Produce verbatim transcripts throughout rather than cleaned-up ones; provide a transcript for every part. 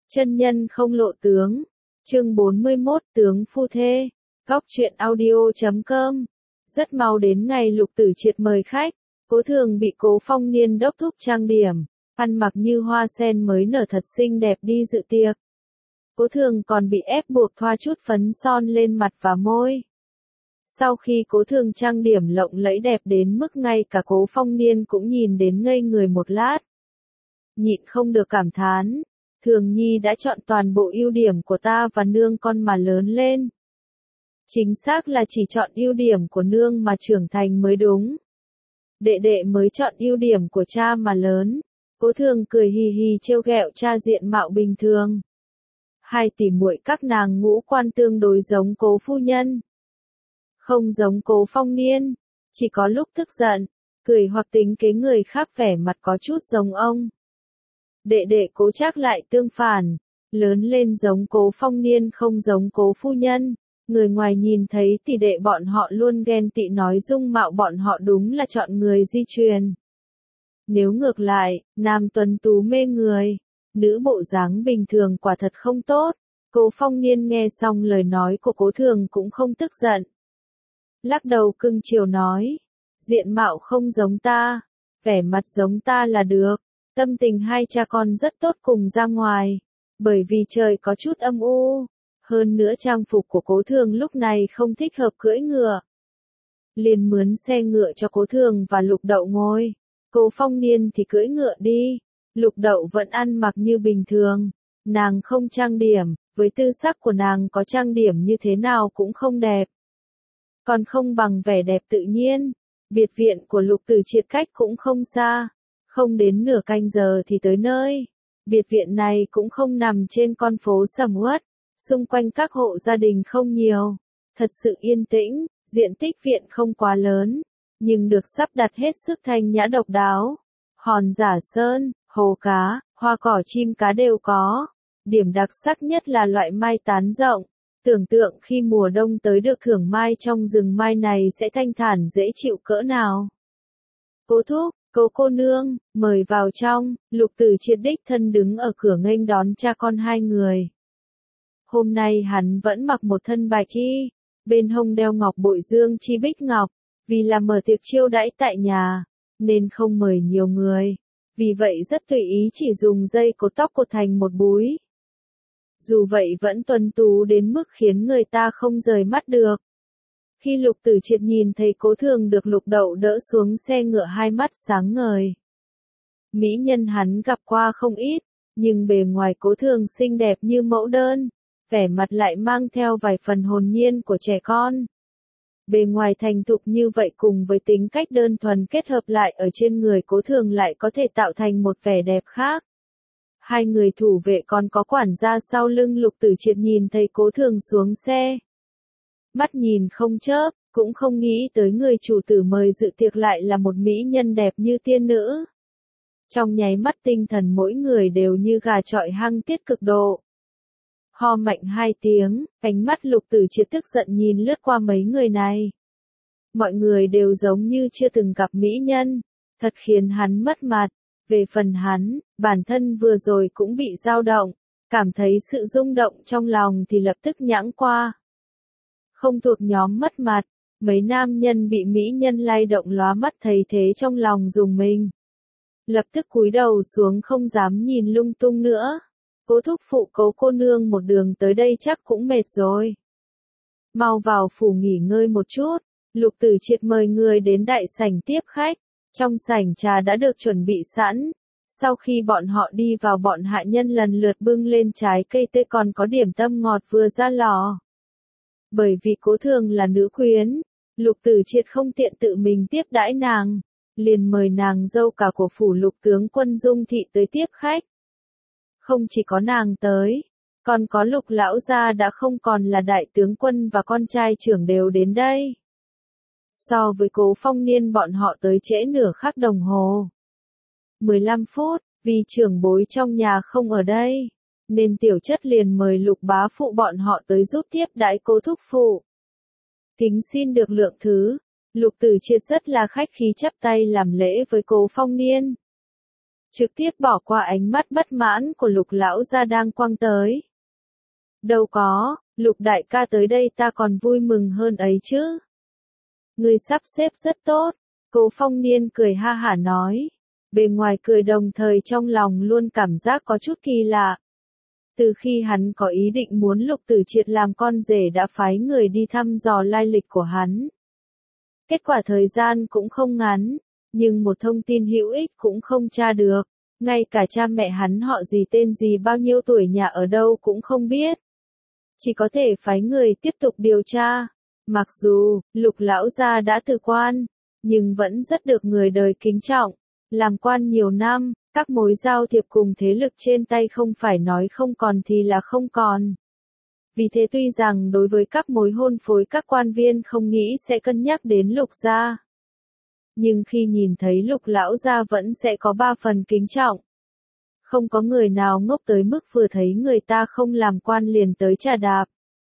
Chân nhân không lộ tướng. Chương bốn mươi mốt tướng phu thê. Góc truyện audio chấm com. Rất mau đến ngày Lục Tử Triệt mời khách, Cố Thường bị Cố Phong Niên đốc thúc trang điểm, ăn mặc như hoa sen mới nở thật xinh đẹp đi dự tiệc. Cố Thường còn bị ép buộc thoa chút phấn son lên mặt và môi. Sau khi Cố Thường trang điểm lộng lẫy đẹp đến mức ngay cả Cố Phong Niên cũng nhìn đến ngây người một lát. Nhịn không được cảm thán, Thường Nhi đã chọn toàn bộ ưu điểm của ta và nương con mà lớn lên. Chính xác là chỉ chọn ưu điểm của nương mà trưởng thành mới đúng. Đệ đệ mới chọn ưu điểm của cha mà lớn. Cố Thường cười hì hì trêu ghẹo cha diện mạo bình thường. Hai tỷ muội các nàng ngũ quan tương đối giống Cố phu nhân, không giống Cố Phong Niên, chỉ có lúc tức giận, cười hoặc tính kế người khác vẻ mặt có chút giống ông. Đệ đệ Cố Trác lại tương phản, lớn lên giống Cố Phong Niên không giống Cố phu nhân. Người ngoài nhìn thấy tỷ đệ bọn họ luôn ghen tị nói dung mạo bọn họ đúng là chọn người di truyền. Nếu ngược lại, nam tuấn tú mê người, nữ bộ dáng bình thường quả thật không tốt. Cố Phong Niên nghe xong lời nói của Cố Thường cũng không tức giận. Lắc đầu cưng chiều nói, diện mạo không giống ta, vẻ mặt giống ta là được. Tâm tình hai cha con rất tốt cùng ra ngoài, bởi vì trời có chút âm u. Hơn nữa trang phục của Cố Thường lúc này không thích hợp cưỡi ngựa. Liền mướn xe ngựa cho Cố Thường và Lục Đậu ngồi. Cố Phong Niên thì cưỡi ngựa đi. Lục Đậu vẫn ăn mặc như bình thường. Nàng không trang điểm, với tư sắc của nàng có trang điểm như thế nào cũng không đẹp. Còn không bằng vẻ đẹp tự nhiên. Biệt viện của Lục Tử Triệt cách cũng không xa. Không đến nửa canh giờ thì tới nơi. Biệt viện này cũng không nằm trên con phố sầm uất. Xung quanh các hộ gia đình không nhiều, thật sự yên tĩnh, diện tích viện không quá lớn, nhưng được sắp đặt hết sức thanh nhã độc đáo. Hòn giả sơn, hồ cá, hoa cỏ chim cá đều có. Điểm đặc sắc nhất là loại mai tán rộng. Tưởng tượng khi mùa đông tới được thưởng mai trong rừng mai này sẽ thanh thản dễ chịu cỡ nào. Cố thúc, Cố cô nương, mời vào trong. Lục Tử Triệt đích thân đứng ở cửa nghênh đón cha con hai người. Hôm nay hắn vẫn mặc một thân bạch y, bên hông đeo ngọc bội dương chi bích ngọc, vì là mở tiệc chiêu đãi tại nhà, nên không mời nhiều người, vì vậy rất tùy ý chỉ dùng dây cột tóc cột thành một búi. Dù vậy vẫn tuấn tú đến mức khiến người ta không rời mắt được. Khi Lục Tử Triệt nhìn thấy Cố Thường được Lục Đậu đỡ xuống xe ngựa hai mắt sáng ngời. Mỹ nhân hắn gặp qua không ít, nhưng bề ngoài Cố Thường xinh đẹp như mẫu đơn. Vẻ mặt lại mang theo vài phần hồn nhiên của trẻ con. Bề ngoài thành thục như vậy cùng với tính cách đơn thuần kết hợp lại ở trên người Cố Thường lại có thể tạo thành một vẻ đẹp khác. Hai người thủ vệ còn có quản gia sau lưng Lục Tử Triệt nhìn thấy Cố Thường xuống xe. Mắt nhìn không chớp, cũng không nghĩ tới người chủ tử mời dự tiệc lại là một mỹ nhân đẹp như tiên nữ. Trong nháy mắt tinh thần mỗi người đều như gà chọi hăng tiết cực độ. Ho mạnh hai tiếng, ánh mắt Lục Tử Triệt tức giận nhìn lướt qua mấy người này. Mọi người đều giống như chưa từng gặp mỹ nhân, thật khiến hắn mất mặt. Về phần hắn, bản thân vừa rồi cũng bị dao động, cảm thấy sự rung động trong lòng thì lập tức nhãng qua. Không thuộc nhóm mất mặt, mấy nam nhân bị mỹ nhân lay động lóa mắt thấy thế trong lòng rùng mình. Lập tức cúi đầu xuống không dám nhìn lung tung nữa. Cố thúc phụ Cố cô nương một đường tới đây chắc cũng mệt rồi. Mau vào phủ nghỉ ngơi một chút. Lục Tử Triệt mời người đến đại sảnh tiếp khách. Trong sảnh trà đã được chuẩn bị sẵn. Sau khi bọn họ đi vào bọn hạ nhân lần lượt bưng lên trái cây tươi còn có điểm tâm ngọt vừa ra lò. Bởi vì Cố Thường là nữ quyến, Lục Tử Triệt không tiện tự mình tiếp đãi nàng, liền mời nàng dâu cả của phủ Lục tướng quân Dung Thị tới tiếp khách. Không chỉ có nàng tới, còn có Lục lão gia đã không còn là đại tướng quân và con trai trưởng đều đến đây. So với Cố Phong Niên bọn họ tới trễ nửa khắc đồng hồ. mười lăm phút, vì trưởng bối trong nhà không ở đây, nên tiểu chất liền mời Lục bá phụ bọn họ tới giúp tiếp đãi Cố thúc phụ. Kính xin được lượng thứ. Lục Tử Triệt rất là khách khí chắp tay làm lễ với Cố Phong Niên. trực tiếp bỏ qua ánh mắt bất mãn của Lục lão gia đang quăng tới. Đâu có, Lục đại ca tới đây ta còn vui mừng hơn ấy chứ. Người sắp xếp rất tốt, Cố Phong Niên cười ha hả nói. Bề ngoài cười đồng thời trong lòng luôn cảm giác có chút kỳ lạ. Từ khi hắn có ý định muốn Lục Tử Triệt làm con rể đã phái người đi thăm dò lai lịch của hắn. Kết quả thời gian cũng không ngắn, nhưng một thông tin hữu ích cũng không tra được, ngay cả cha mẹ hắn họ gì tên gì bao nhiêu tuổi nhà ở đâu cũng không biết. Chỉ có thể phái người tiếp tục điều tra. Mặc dù, Lục lão gia đã từ quan, nhưng vẫn rất được người đời kính trọng. Làm quan nhiều năm, các mối giao thiệp cùng thế lực trên tay không phải nói không còn thì là không còn. Vì thế tuy rằng đối với các mối hôn phối các quan viên không nghĩ sẽ cân nhắc đến Lục gia. Nhưng khi nhìn thấy Lục lão gia vẫn sẽ có ba phần kính trọng. Không có người nào ngốc tới mức vừa thấy người ta không làm quan liền tới trà đạp.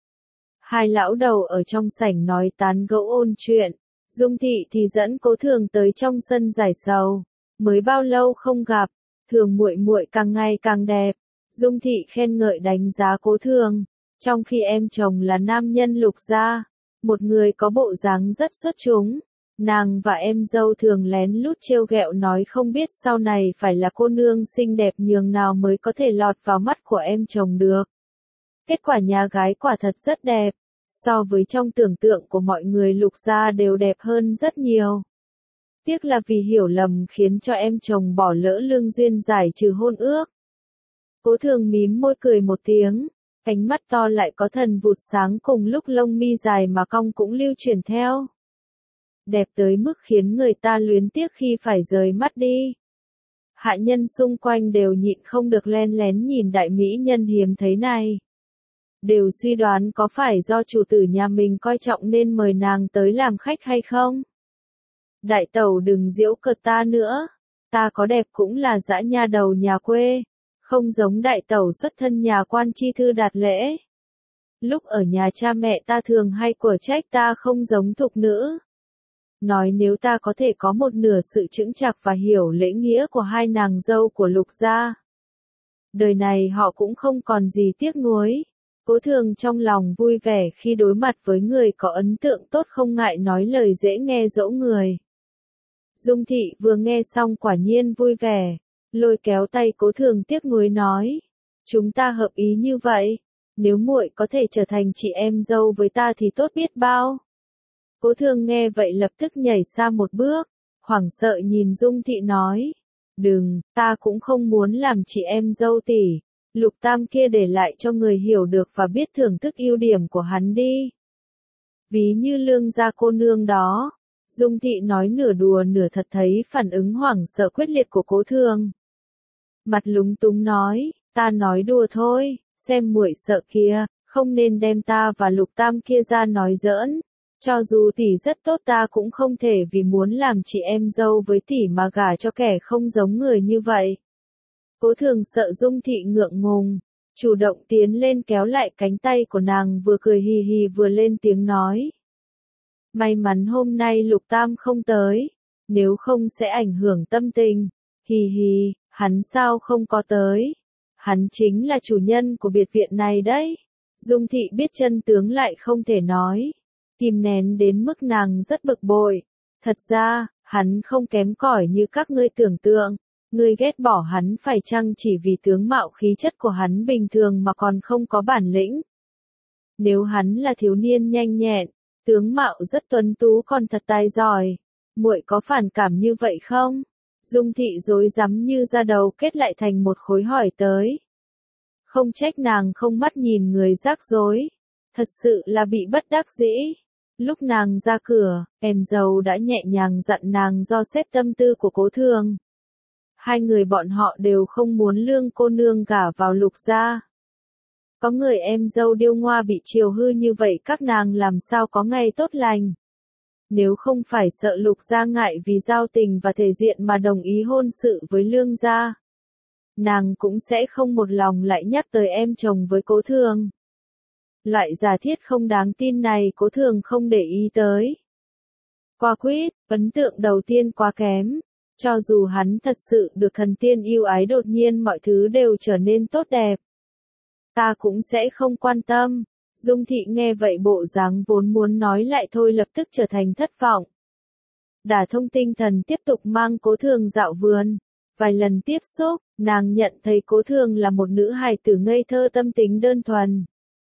Hai lão đầu ở trong sảnh nói tán gẫu ôn chuyện, Dung Thị thì dẫn Cố Thường tới trong sân giải sầu. Mới bao lâu không gặp, Thường muội muội càng ngày càng đẹp. Dung Thị khen ngợi đánh giá Cố Thường, trong khi em chồng là nam nhân Lục gia, một người có bộ dáng rất xuất chúng. Nàng và em dâu thường lén lút trêu ghẹo nói không biết sau này phải là cô nương xinh đẹp nhường nào mới có thể lọt vào mắt của em chồng được. Kết quả nhà gái quả thật rất đẹp, so với trong tưởng tượng của mọi người Lục gia đều đẹp hơn rất nhiều. Tiếc là vì hiểu lầm khiến cho em chồng bỏ lỡ lương duyên giải trừ hôn ước. Cố Thường mím môi cười một tiếng, ánh mắt to lại có thần vụt sáng cùng lúc lông mi dài mà cong cũng lưu chuyển theo. Đẹp tới mức khiến người ta luyến tiếc khi phải rời mắt đi. Hạ nhân xung quanh đều nhịn không được len lén nhìn đại mỹ nhân hiếm thấy này. Đều suy đoán có phải do chủ tử nhà mình coi trọng nên mời nàng tới làm khách hay không? Đại tẩu đừng giễu cợt ta nữa, ta có đẹp cũng là dã nha đầu nhà quê, không giống đại tẩu xuất thân nhà quan chi thư đạt lễ. Lúc ở nhà cha mẹ ta thường hay quở trách ta không giống thục nữ. Nói nếu ta có thể có một nửa sự chững chạc và hiểu lễ nghĩa của hai nàng dâu của Lục gia, đời này họ cũng không còn gì tiếc nuối. Cố Thường trong lòng vui vẻ khi đối mặt với người có ấn tượng tốt không ngại nói lời dễ nghe dỗ người. Dung Thị vừa nghe xong quả nhiên vui vẻ, lôi kéo tay Cố Thường tiếc nuối nói, chúng ta hợp ý như vậy, nếu muội có thể trở thành chị em dâu với ta thì tốt biết bao. Cố Thường nghe vậy lập tức nhảy xa một bước, hoảng sợ nhìn Dung Thị nói, đừng, ta cũng không muốn làm chị em dâu tỷ, Lục Tam kia để lại cho người hiểu được và biết thưởng thức ưu điểm của hắn đi. Ví như Lương gia cô nương đó. Dung Thị nói nửa đùa nửa thật thấy phản ứng hoảng sợ quyết liệt của Cố Thường. Mặt lúng túng nói, ta nói đùa thôi, xem muội sợ kia, không nên đem ta và Lục Tam kia ra nói giỡn. Cho dù tỷ rất tốt ta cũng không thể vì muốn làm chị em dâu với tỷ mà gả cho kẻ không giống người như vậy. Cố Thường sợ Dung Thị ngượng ngùng, chủ động tiến lên kéo lại cánh tay của nàng vừa cười hì hì vừa lên tiếng nói. May mắn hôm nay Lục Tam không tới, nếu không sẽ ảnh hưởng tâm tình. Hì hì, hắn sao không có tới? Hắn chính là chủ nhân của biệt viện này đấy. Dung Thị biết chân tướng lại không thể nói. Kìm nén đến mức nàng rất bực bội. Thật ra, hắn không kém cỏi như các ngươi tưởng tượng. Ngươi ghét bỏ hắn phải chăng chỉ vì tướng mạo khí chất của hắn bình thường mà còn không có bản lĩnh? Nếu hắn là thiếu niên nhanh nhẹn, tướng mạo rất tuấn tú còn thật tài giỏi, muội có phản cảm như vậy không? Dung Thị rối rắm như da đầu kết lại thành một khối hỏi tới. Không trách nàng không mắt nhìn người rắc rối, thật sự là bị bất đắc dĩ. Lúc nàng ra cửa, em dâu đã nhẹ nhàng dặn nàng do xét tâm tư của Cố Thường. Hai người bọn họ đều không muốn Lương cô nương gả vào Lục gia. Có người em dâu điêu ngoa bị chiều hư như vậy các nàng làm sao có ngày tốt lành. Nếu không phải sợ Lục gia ngại vì giao tình và thể diện mà đồng ý hôn sự với Lương gia, nàng cũng sẽ không một lòng lại nhắc tới em chồng với Cố Thường. Loại giả thiết không đáng tin này Cố Thường không để ý tới. Qua quýt, ấn tượng đầu tiên quá kém, Cho dù hắn thật sự được thần tiên yêu ái đột nhiên mọi thứ đều trở nên tốt đẹp. Ta cũng sẽ không quan tâm. Dung Thị nghe vậy bộ dáng vốn muốn nói lại thôi lập tức trở thành thất vọng. Đả thông tinh thần tiếp tục mang Cố Thường dạo vườn. Vài lần tiếp xúc, nàng nhận thấy Cố Thường là một nữ hài tử ngây thơ tâm tính đơn thuần.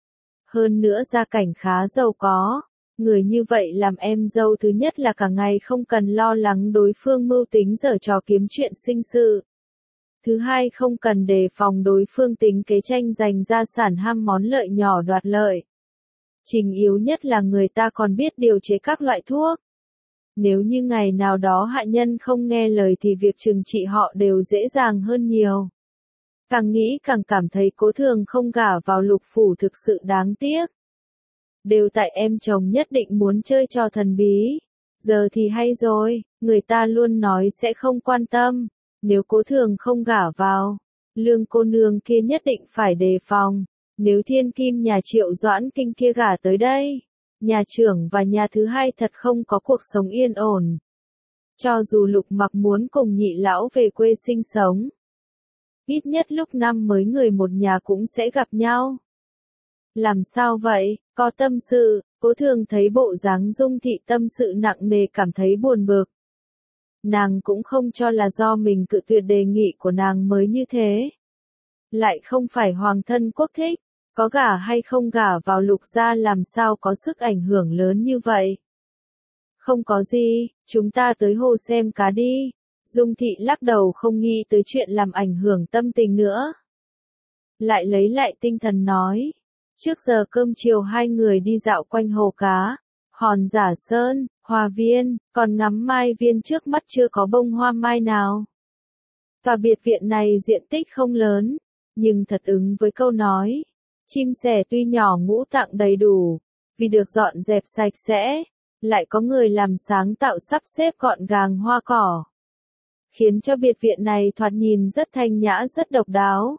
Hơn nữa gia cảnh khá giàu có. Người như vậy làm em dâu thứ nhất là cả ngày không cần lo lắng đối phương mưu tính giở trò kiếm chuyện sinh sự. Thứ hai không cần đề phòng đối phương tính kế tranh giành gia sản ham món lợi nhỏ đoạt lợi. Trình yếu nhất là người ta còn biết điều chế các loại thuốc. Nếu như ngày nào đó hạ nhân không nghe lời thì việc trừng trị họ đều dễ dàng hơn nhiều. Càng nghĩ càng cảm thấy Cố Thường không gả vào Lục phủ thực sự đáng tiếc. Đều tại em chồng nhất định muốn chơi trò thần bí. Giờ thì hay rồi, người ta luôn nói sẽ không quan tâm. Nếu Cố Thường không gả vào, Lương cô nương kia nhất định phải đề phòng. Nếu thiên kim nhà Triệu Doãn Kinh kia gả tới đây, nhà trưởng và nhà thứ hai thật không có cuộc sống yên ổn. Cho dù Lục Mặc muốn cùng nhị lão về quê sinh sống, ít nhất lúc năm mới người một nhà cũng sẽ gặp nhau. Làm sao vậy, có tâm sự? Cố Thường thấy bộ dáng Dung Thị tâm sự nặng nề cảm thấy buồn bực. Nàng cũng không cho là do mình cự tuyệt đề nghị của nàng mới như thế. Lại không phải hoàng thân quốc thích, có gả hay không gả vào Lục gia làm sao có sức ảnh hưởng lớn như vậy. Không có gì, chúng ta tới hồ xem cá đi. Dung Thị lắc đầu không nghĩ tới chuyện làm ảnh hưởng tâm tình nữa. Lại lấy lại tinh thần nói. Trước giờ cơm chiều hai người đi dạo quanh hồ cá, Hòn Giả Sơn, Hoa Viên, còn ngắm mai viên trước mắt chưa có bông hoa mai nào. Tòa biệt viện này diện tích không lớn, nhưng thật ứng với câu nói. Chim sẻ tuy nhỏ ngũ tạng đầy đủ, vì được dọn dẹp sạch sẽ, lại có người làm sáng tạo sắp xếp gọn gàng hoa cỏ. Khiến cho biệt viện này thoạt nhìn rất thanh nhã rất độc đáo.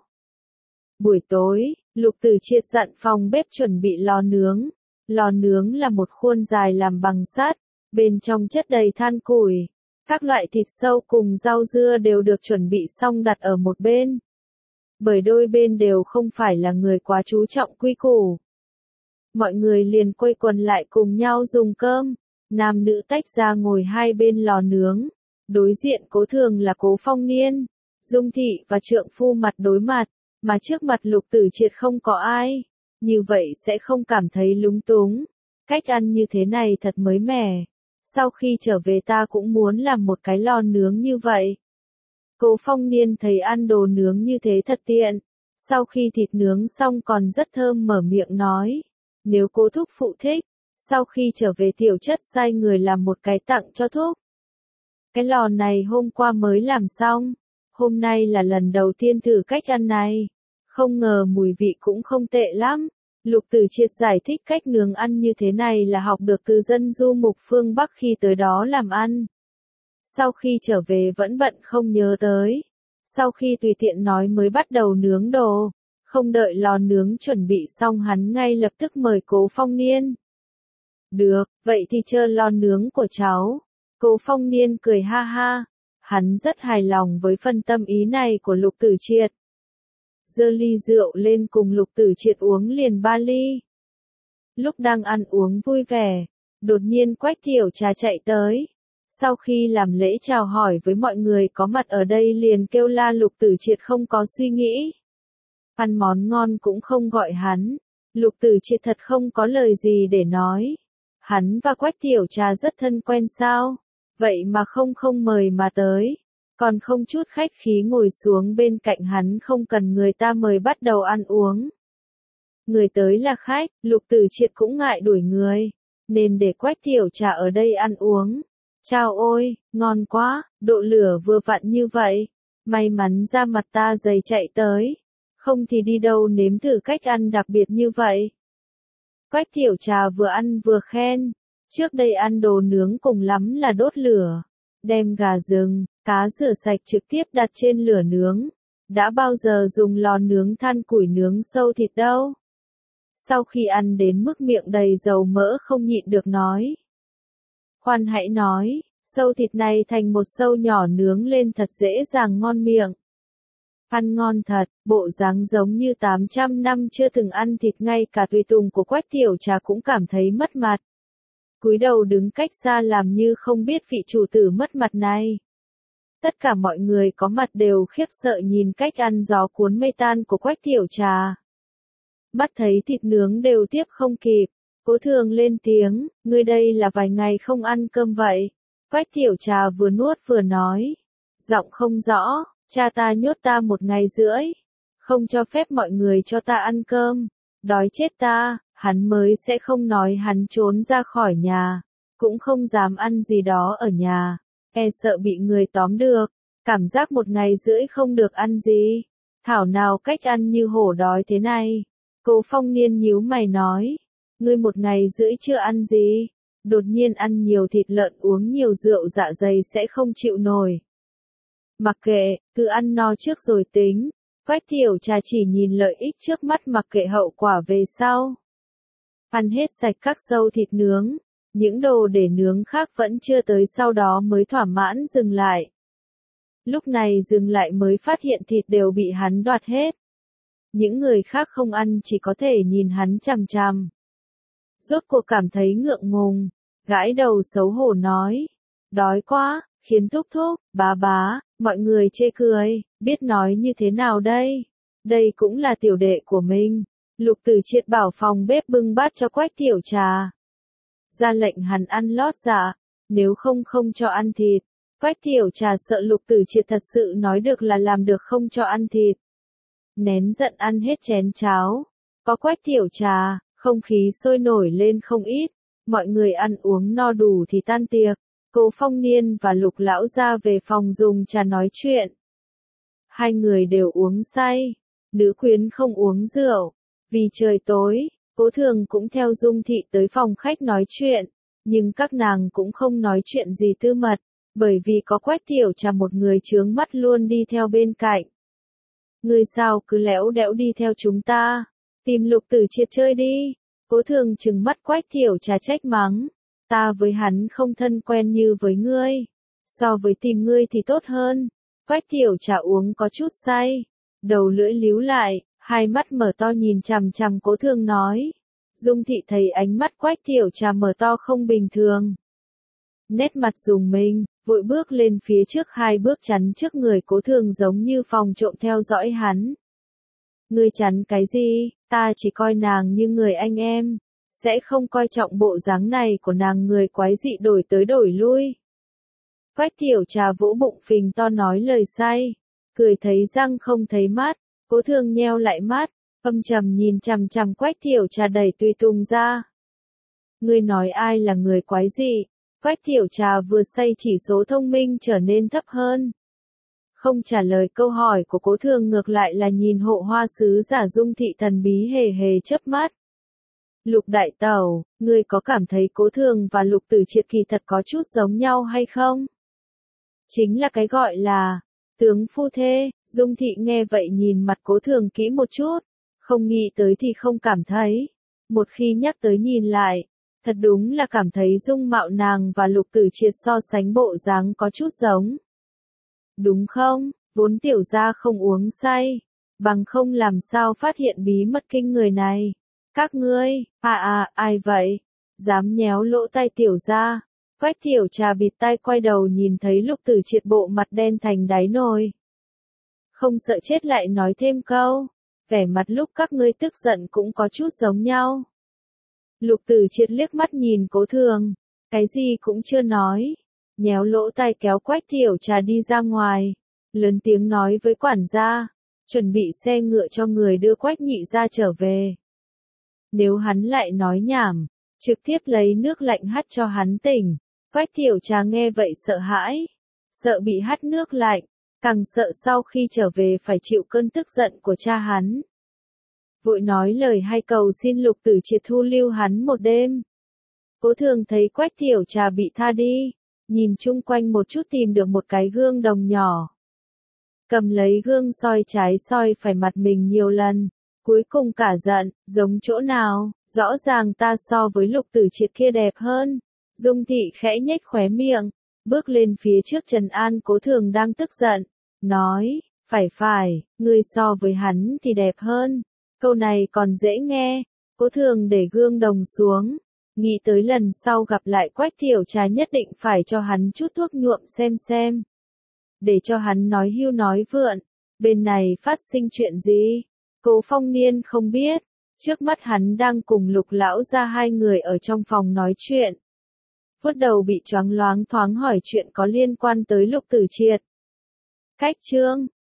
Buổi tối, Lục Tử Triệt dặn phòng bếp chuẩn bị lò nướng. Lò nướng là một khuôn dài làm bằng sắt, bên trong chất đầy than củi. Các loại thịt sâu cùng rau dưa đều được chuẩn bị xong đặt ở một bên. Bởi đôi bên đều không phải là người quá chú trọng quy củ. Mọi người liền quây quần lại cùng nhau dùng cơm. Nam nữ tách ra ngồi hai bên lò nướng. Đối diện Cố Thường là Cố Phong Niên, Dung Thị và trượng phu mặt đối mặt. Mà trước mặt Lục Tử Triệt không có ai, như vậy sẽ không cảm thấy lúng túng. Cách ăn như thế này thật mới mẻ. Sau khi trở về ta cũng muốn làm một cái lò nướng như vậy. Cố Phong Niên thấy ăn đồ nướng như thế thật tiện. Sau khi thịt nướng xong còn rất thơm mở miệng nói. Nếu Cố thúc phụ thích, sau khi trở về tiểu chất sai người làm một cái tặng cho thúc. Cái lò này hôm qua mới làm xong. Hôm nay là lần đầu tiên thử cách ăn này. Không ngờ mùi vị cũng không tệ lắm. Lục Tử Triệt giải thích cách nướng ăn như thế này là học được từ dân du mục phương Bắc khi tới đó làm ăn. Sau khi trở về vẫn bận không nhớ tới. Sau khi tùy tiện nói mới bắt đầu nướng đồ. Không đợi lò nướng chuẩn bị xong hắn ngay lập tức mời Cố Phong Niên. Được, vậy thì chờ lò nướng của cháu. Cố Phong Niên cười ha ha. Hắn rất hài lòng với phần tâm ý này của Lục Tử Triệt. Giơ ly rượu lên cùng Lục Tử Triệt uống liền ba ly. Lúc đang ăn uống vui vẻ, đột nhiên Quách Tiểu Trà chạy tới. Sau khi làm lễ chào hỏi với mọi người có mặt ở đây liền kêu la Lục Tử Triệt không có suy nghĩ. Ăn món ngon cũng không gọi hắn. Lục Tử Triệt thật không có lời gì để nói. Hắn và Quách Tiểu Trà rất thân quen sao? Vậy mà không không mời mà tới. Còn không chút khách khí ngồi xuống bên cạnh hắn không cần người ta mời bắt đầu ăn uống. Người tới là khách, Lục Tử Triệt cũng ngại đuổi người. Nên để Quách Tiểu Trà ở đây ăn uống. Chao ôi, ngon quá, độ lửa vừa vặn như vậy. May mắn ra mặt ta dày chạy tới. Không thì đi đâu nếm thử cách ăn đặc biệt như vậy. Quách Tiểu Trà vừa ăn vừa khen. Trước đây ăn đồ nướng cùng lắm là đốt lửa. Đem gà rừng, cá rửa sạch trực tiếp đặt trên lửa nướng. Đã bao giờ dùng lò nướng than củi nướng sâu thịt đâu. Sau khi ăn đến mức miệng đầy dầu mỡ không nhịn được nói. Khoan hãy nói, Sâu thịt này thành một sâu nhỏ nướng lên thật dễ dàng ngon miệng. Ăn ngon thật, bộ dáng giống như tám trăm năm chưa từng ăn thịt, ngay cả tùy tùng của Quách Tiểu Trà cũng cảm thấy mất mặt. Cúi đầu đứng cách xa làm như không biết vị chủ tử mất mặt này. Tất cả mọi người có mặt đều khiếp sợ nhìn cách ăn gió cuốn mây tan của Quách Tiểu Trà. Mắt thấy thịt nướng đều tiếp không kịp, Cố Thường lên tiếng, ngươi đây là vài ngày không ăn cơm vậy. Quách Tiểu Trà vừa nuốt vừa nói, giọng không rõ, cha ta nhốt ta một ngày rưỡi, không cho phép mọi người cho ta ăn cơm, đói chết ta, hắn mới sẽ không nói hắn trốn ra khỏi nhà, cũng không dám ăn gì đó ở nhà, e sợ bị người tóm được, cảm giác một ngày rưỡi không được ăn gì, thảo nào cách ăn như hổ đói thế này. Cố Phong Niên nhíu mày nói, ngươi một ngày rưỡi chưa ăn gì, đột nhiên ăn nhiều thịt lợn uống nhiều rượu dạ dày sẽ không chịu nổi. Mặc kệ, cứ ăn no trước rồi tính. Quách Tiểu Trà chỉ nhìn lợi ích trước mắt mặc kệ hậu quả về sau. Ăn hết sạch các sâu thịt nướng, những đồ để nướng khác vẫn chưa tới, sau đó mới thỏa mãn dừng lại. Lúc này dừng lại mới phát hiện thịt đều bị hắn đoạt hết. Những người khác không ăn chỉ có thể nhìn hắn chằm chằm. Rốt cuộc cảm thấy ngượng ngùng, gãi đầu xấu hổ nói, đói quá, khiến thúc thúc, bá bá, mọi người chê cười, biết nói như thế nào đây? Đây cũng là tiểu đệ của mình. Lục Tử Triệt bảo phòng bếp bưng bát cho Quách Tiểu Trà. Ra lệnh hắn ăn lót dạ, nếu không không cho ăn thịt. Quách Tiểu Trà sợ Lục Tử Triệt thật sự nói được là làm được không cho ăn thịt. Nén giận ăn hết chén cháo. Có Quách Tiểu Trà, không khí sôi nổi lên không ít. Mọi người ăn uống no đủ thì tan tiệc. Cố Phong Niên và Lục lão gia về phòng dùng trà nói chuyện. Hai người đều uống say, nữ quyến không uống rượu. Vì trời tối, Cố Thường cũng theo Dung Thị tới phòng khách nói chuyện, nhưng các nàng cũng không nói chuyện gì tư mật, bởi vì có Quách Tiểu Trà một người chướng mắt luôn đi theo bên cạnh. Ngươi sao cứ lẽo đẽo đi theo chúng ta, tìm Lục Tử Triệt chơi đi. Cố Thường trừng mắt Quách Tiểu Trà trách mắng. Ta với hắn không thân quen như với ngươi. So với tìm ngươi thì tốt hơn. Quách Tiểu Trà uống có chút say. Đầu lưỡi líu lại, hai mắt mở to nhìn chằm chằm Cố Thường nói. Dung Thị thấy ánh mắt Quách Tiểu Trà mở to không bình thường. Nét mặt rùng mình, vội bước lên phía trước hai bước chắn trước người Cố Thường giống như phòng trộm theo dõi hắn. Ngươi chắn cái gì, ta chỉ coi nàng như người anh em. Sẽ không coi trọng bộ dáng này của nàng, người quái dị đổi tới đổi lui. Quách Tiểu Trà vỗ bụng phình to nói lời say, cười thấy răng không thấy mắt. Cố Thường nheo lại mắt, âm trầm nhìn chằm chằm Quách Tiểu Trà đẩy tùy tùng ra. Ngươi nói ai là người quái dị? Quách Tiểu Trà vừa say chỉ số thông minh trở nên thấp hơn. Không trả lời câu hỏi của Cố Thường, ngược lại là nhìn Hộ Hoa sứ giả Dung Thị thần bí hề hề chớp mắt. Lục đại tẩu, ngươi có cảm thấy Cố Thường và Lục Tử Triệt kỳ thật có chút giống nhau hay không? Chính là cái gọi là tướng phu thê. Dung Thị nghe vậy nhìn mặt Cố Thường kỹ một chút, không nghĩ tới thì không cảm thấy, một khi nhắc tới nhìn lại, thật đúng là cảm thấy dung mạo nàng và Lục Tử Triệt so sánh bộ dáng có chút giống. Đúng không? Vốn tiểu gia không uống say, bằng không làm sao phát hiện bí mật kinh người này. Các ngươi, à à, ai vậy? Dám nhéo lỗ tai tiểu gia. Quách Tiểu Trà bịt tai quay đầu nhìn thấy Lục Tử Triệt bộ mặt đen thành đáy nồi. Không sợ chết lại nói thêm câu, vẻ mặt lúc các ngươi tức giận cũng có chút giống nhau. Lục Tử Triệt liếc mắt nhìn Cố Thường, cái gì cũng chưa nói, nhéo lỗ tai kéo Quách Tiểu Trà đi ra ngoài, lớn tiếng nói với quản gia, chuẩn bị xe ngựa cho người đưa Quách nhị gia trở về. Nếu hắn lại nói nhảm, trực tiếp lấy nước lạnh hắt cho hắn tỉnh. Quách Tiểu Trà nghe vậy sợ hãi, sợ bị hắt nước lạnh, càng sợ sau khi trở về phải chịu cơn tức giận của cha hắn. Vội nói lời hay cầu xin Lục Tử Triệt thu lưu hắn một đêm. Cố Thường thấy Quách Tiểu Trà bị tha đi, nhìn chung quanh một chút tìm được một cái gương đồng nhỏ. Cầm lấy gương soi trái soi phải mặt mình nhiều lần, cuối cùng cả giận, giống chỗ nào, rõ ràng ta so với Lục Tử Triệt kia đẹp hơn. Dung Thị khẽ nhếch khóe miệng, bước lên phía trước trấn an Cố Thường đang tức giận, nói, phải phải, ngươi so với hắn thì đẹp hơn. Câu này còn dễ nghe. Cố Thường để gương đồng xuống, nghĩ tới lần sau gặp lại Quách Thiểu Trà nhất định phải cho hắn chút thuốc nhuộm xem xem. Để cho hắn nói hưu nói vượn, bên này phát sinh chuyện gì? Cố Phong Niên không biết, trước mắt hắn đang cùng Lục lão gia hai người ở trong phòng nói chuyện. Vuốt đầu bị choáng loáng thoáng hỏi chuyện có liên quan tới Lục Tử Triệt. Cách chương